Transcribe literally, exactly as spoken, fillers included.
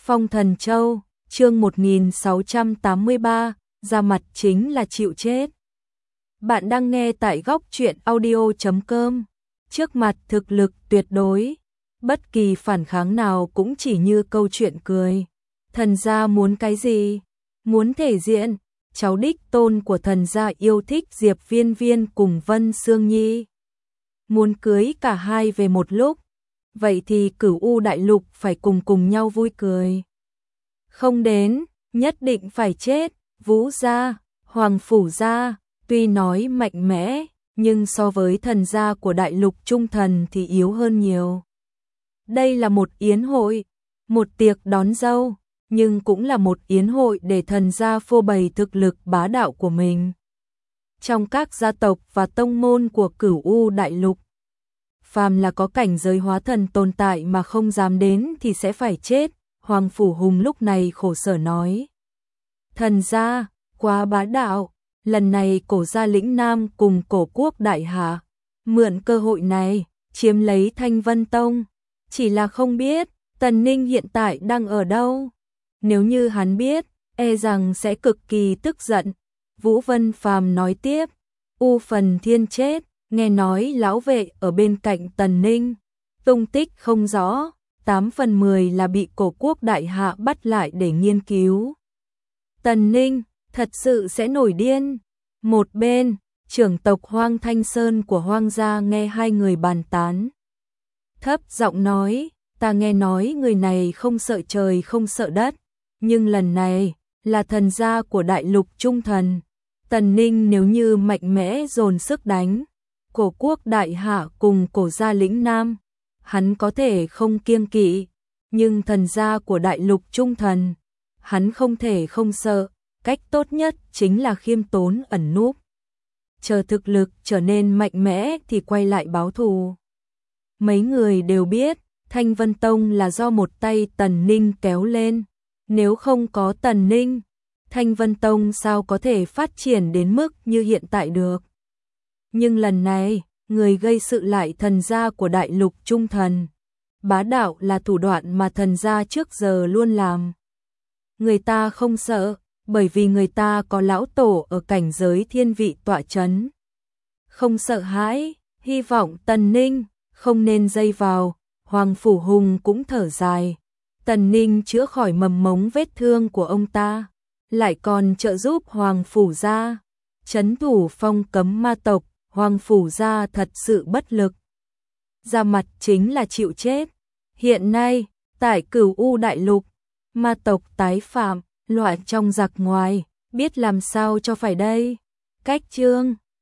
Phong Thần Châu, chương một nghìn sáu trăm tám mươi ba, ra mặt chính là chịu chết. Bạn đang nghe tại góc truyện audio chấm com. Trước mặt thực lực tuyệt đối, bất kỳ phản kháng nào cũng chỉ như câu chuyện cười. Thần gia muốn cái gì? Muốn thể diện, cháu đích tôn của thần gia yêu thích Diệp Viên Viên cùng Vân Sương Nhi. Muốn cưới cả hai về một lúc, vậy thì Cửu U Đại Lục phải cùng cùng nhau vui cười. Không đến, nhất định phải chết. Vũ gia, Hoàng Phủ gia, tuy nói mạnh mẽ, nhưng so với thần gia của Đại Lục Trung Thần thì yếu hơn nhiều. Đây là một yến hội, một tiệc đón dâu, nhưng cũng là một yến hội để thần gia phô bày thực lực bá đạo của mình. Trong các gia tộc và tông môn của Cửu U Đại Lục, phàm là có cảnh giới hóa thần tồn tại mà không dám đến thì sẽ phải chết. Hoàng Phủ Hùng lúc này khổ sở nói. Thần gia, quá bá đạo, lần này cổ gia lĩnh Nam cùng cổ quốc đại hạ, mượn cơ hội này, chiếm lấy Thanh Vân Tông. Chỉ là không biết, Tần Ninh hiện tại đang ở đâu. Nếu như hắn biết, e rằng sẽ cực kỳ tức giận. Vũ Vân Phàm nói tiếp, U Phần Thiên chết, nghe nói lão vệ ở bên cạnh Tần Ninh, tung tích không rõ. tám phần mười là bị cổ quốc đại hạ bắt lại để nghiên cứu. Tần Ninh thật sự sẽ nổi điên. Một bên, trưởng tộc Hoang Thanh Sơn của Hoang gia nghe hai người bàn tán, thấp giọng nói, ta nghe nói người này không sợ trời không sợ đất, nhưng lần này là thần gia của Đại Lục Trung Thần. Tần Ninh nếu như mạnh mẽ dồn sức đánh cổ quốc đại hạ cùng cổ gia lĩnh Nam, hắn có thể không kiêng kỵ, nhưng thần gia của Đại Lục Trung Thần, hắn không thể không sợ. Cách tốt nhất chính là khiêm tốn ẩn núp, chờ thực lực trở nên mạnh mẽ thì quay lại báo thù. Mấy người đều biết, Thanh Vân Tông là do một tay Tần Ninh kéo lên. Nếu không có Tần Ninh, Thanh Vân Tông sao có thể phát triển đến mức như hiện tại được. Nhưng lần này, người gây sự lại thần gia của Đại Lục Trung Thần. Bá đạo là thủ đoạn mà thần gia trước giờ luôn làm. Người ta không sợ, bởi vì người ta có lão tổ ở cảnh giới thiên vị tọa chấn. Không sợ hãi, hy vọng Tần Ninh không nên dây vào. Hoàng Phủ Hùng cũng thở dài. Tần Ninh chữa khỏi mầm mống vết thương của ông ta, lại còn trợ giúp Hoàng Phủ gia trấn thủ phong cấm ma tộc. Hoàng Phủ gia thật sự bất lực, ra mặt chính là chịu chết. Hiện nay, tại Cửu U Đại Lục, ma tộc tái phạm, loạn trong giặc ngoài, biết làm sao cho phải đây. Cách chương